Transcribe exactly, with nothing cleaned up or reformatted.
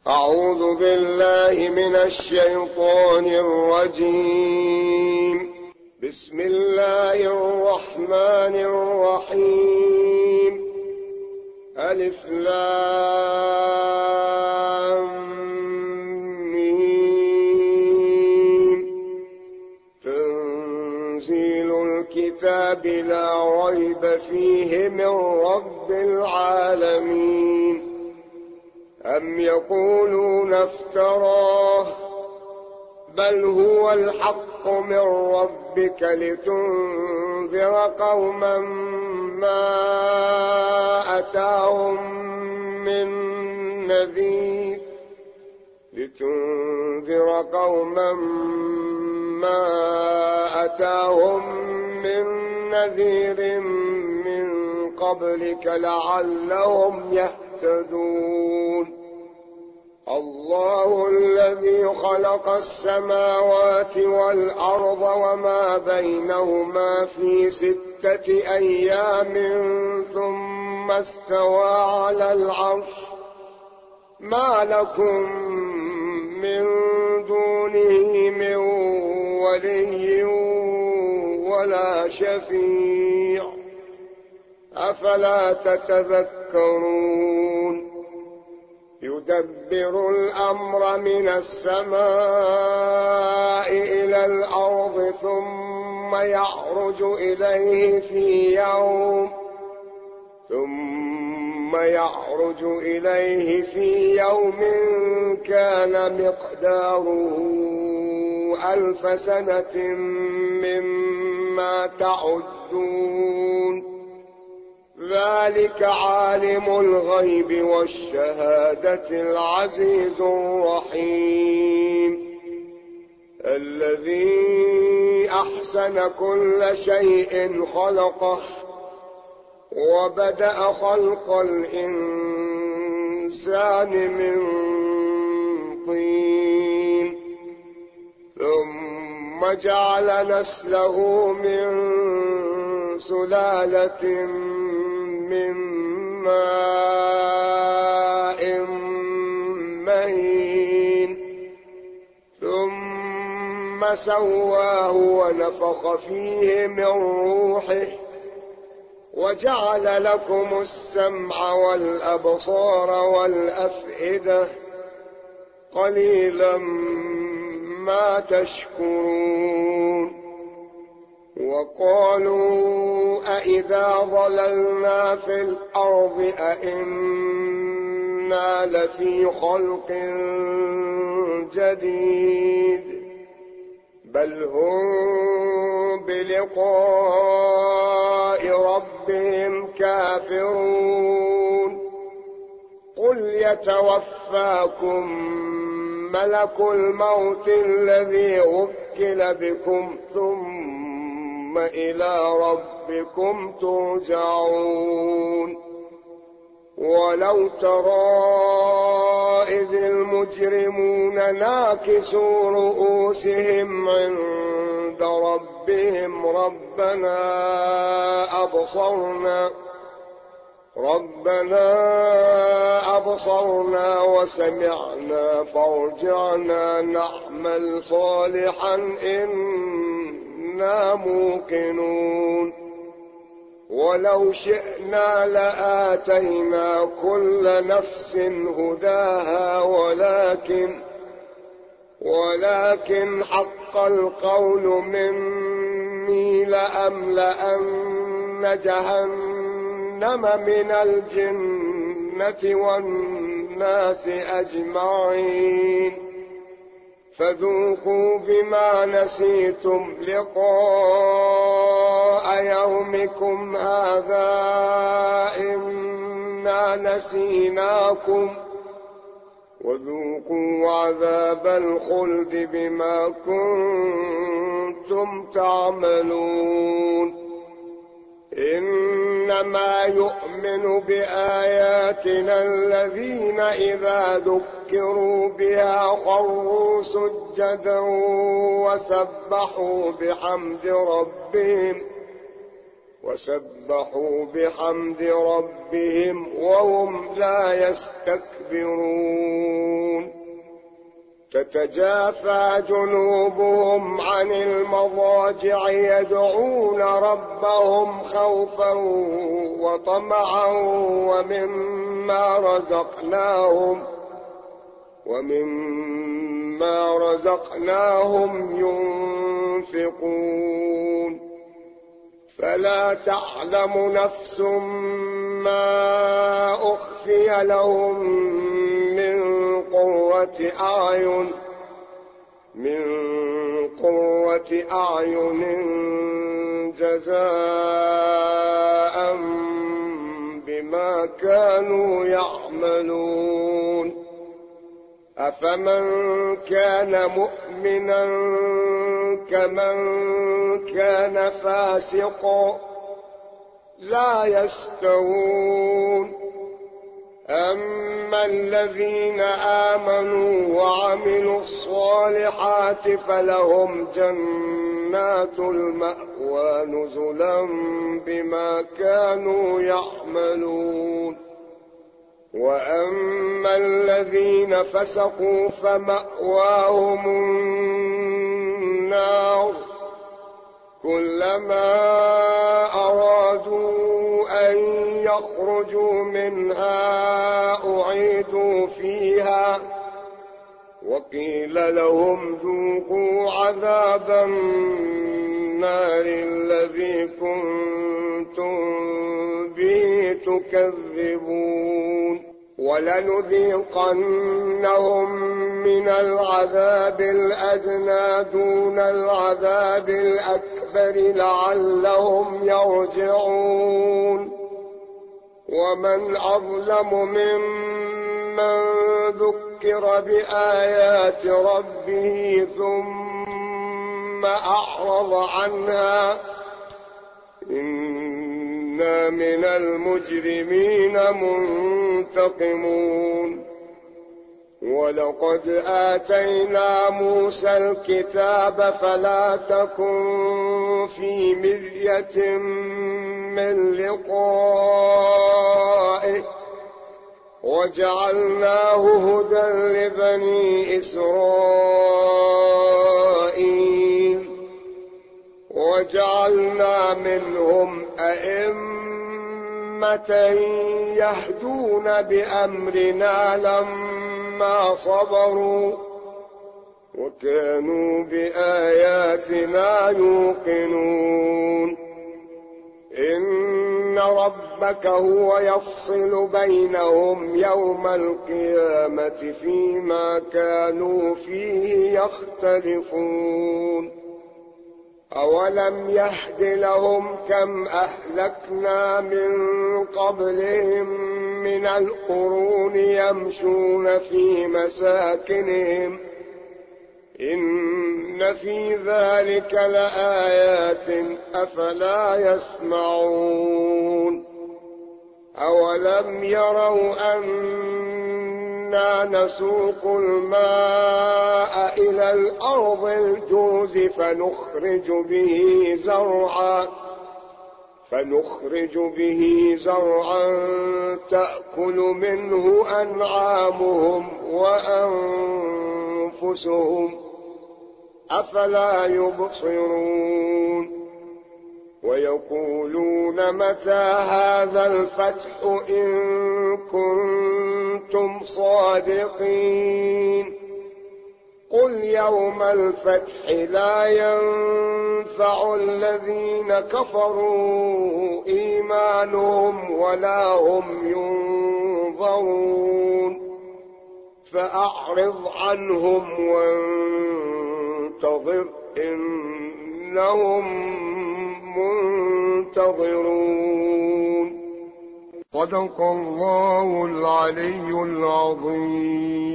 أعوذ بالله من الشيطان الرجيم. بسم الله الرحمن الرحيم. ألف لام ميم. تنزيل الكتاب لا ريب فيه من رب العالمين. أم يقولون افتراه بل هو الحق من ربك لتنذر قوما ما أتاهم من نذير لتنذر قوما ما أتاهم من نذير من قبلك لعلهم يهتدون. الله الذي خلق السماوات والأرض وما بينهما في ستة أيام ثم استوى على العرش. ما لكم من دونه من ولي ولا شفيع أفلا تتذكرون. يدبر الأمر من السماء إلى الأرض ثم يعرج إليه في يوم ثم يعرج إليه في يوم كان مقداره ألف سنة مما تعدون. ذلك عالم الغيب والشهادة العزيز الرحيم. الذي أحسن كل شيء خلقه وبدأ خلق الإنسان من طين ثم جعل نسله من سلالة من ماء مهين ثم سواه ونفخ فيه من روحه وجعل لكم السمع والأبصار والأفئدة قليلا ما تشكرون. وقالوا أإذا ضللنا في الأرض أإنا لفي خلق جديد بل هم بلقاء ربهم كافرون. قل يتوفاكم ملك الموت الذي وكل بكم ثم إلى ربكم ترجعون. ولو ترى إذ المجرمون ناكسوا رؤوسهم عند ربهم ربنا أبصرنا ربنا أبصرنا وسمعنا فارجعنا نعمل صالحا إنا موقنون. ولو شئنا لآتينا كل نفس هداها ولكن ولكن حق القول مني لأملأن جهنم من الجنة والناس أجمعين. فذوقوا بما نسيتم لقاء يومكم هذا إنا نسيناكم وذوقوا عذاب الخلد بما كنتم تعملون. إنما يؤمن بآياتنا الذين إذا ذكروا بها خروا سجدا وسبحوا بحمد ربهم وسبحوا بحمد ربهم وهم لا يستكبرون تتجافى جنوبهم عن المضاجع يدعون ربهم خوفا وطمعا ومما رزقناهم ومما رزقناهم ينفقون فلا تعلم نفس ما أخفي لهم من قرة أعين من قرة أعين جزاء بما كانوا يعملون أفمن كان مؤمنا كمن كان فاسقا لا يستوون أما الذين آمنوا وعملوا الصالحات فلهم جنات المأوى نزلا بما كانوا يعملون وأما الذين فسقوا فمأواهم النار كلما أرادوا أن يخرجوا منها أعيدوا فيها وقيل لهم ذوقوا عذاب النار الذي كنتم به تكذبون ولنذيقنهم من العذاب الأدنى دون العذاب الأكبر لعلهم يرجعون ومن أظلم ممن ذكر بآيات ربه ثم أعرض عنها إنا من المجرمين منتقمون ولقد آتينا موسى الكتاب فلا تكن في مرية من لقائه وجعلناه هدى لبني إسرائيل وجعلنا منهم أئمة يهدون بأمرنا لما صبروا وكانوا بآياتنا يوقنون إن ربك هو يفصل بينهم يوم القيامة فيما كانوا فيه يختلفون أولم يهد لهم كم أهلكنا من قبلهم من القرون يمشون في مساكنهم إن في ذلك لآيات أفلا يسمعون أولم يروا أنا نسوق الماء إلى الأرض الجرز فنخرج به زرعا فنخرج به زرعا تأكل منه أنعامهم وأنفسهم أفلا يبصرون ويقولون متى هذا الفتح إن كنتم صادقين قل يوم الفتح لا ينفع الذين كفروا إيمانهم ولا هم ينظرون فأعرض عنهم وانتظر إنهم منتظرون صدق الله العلي العظيم.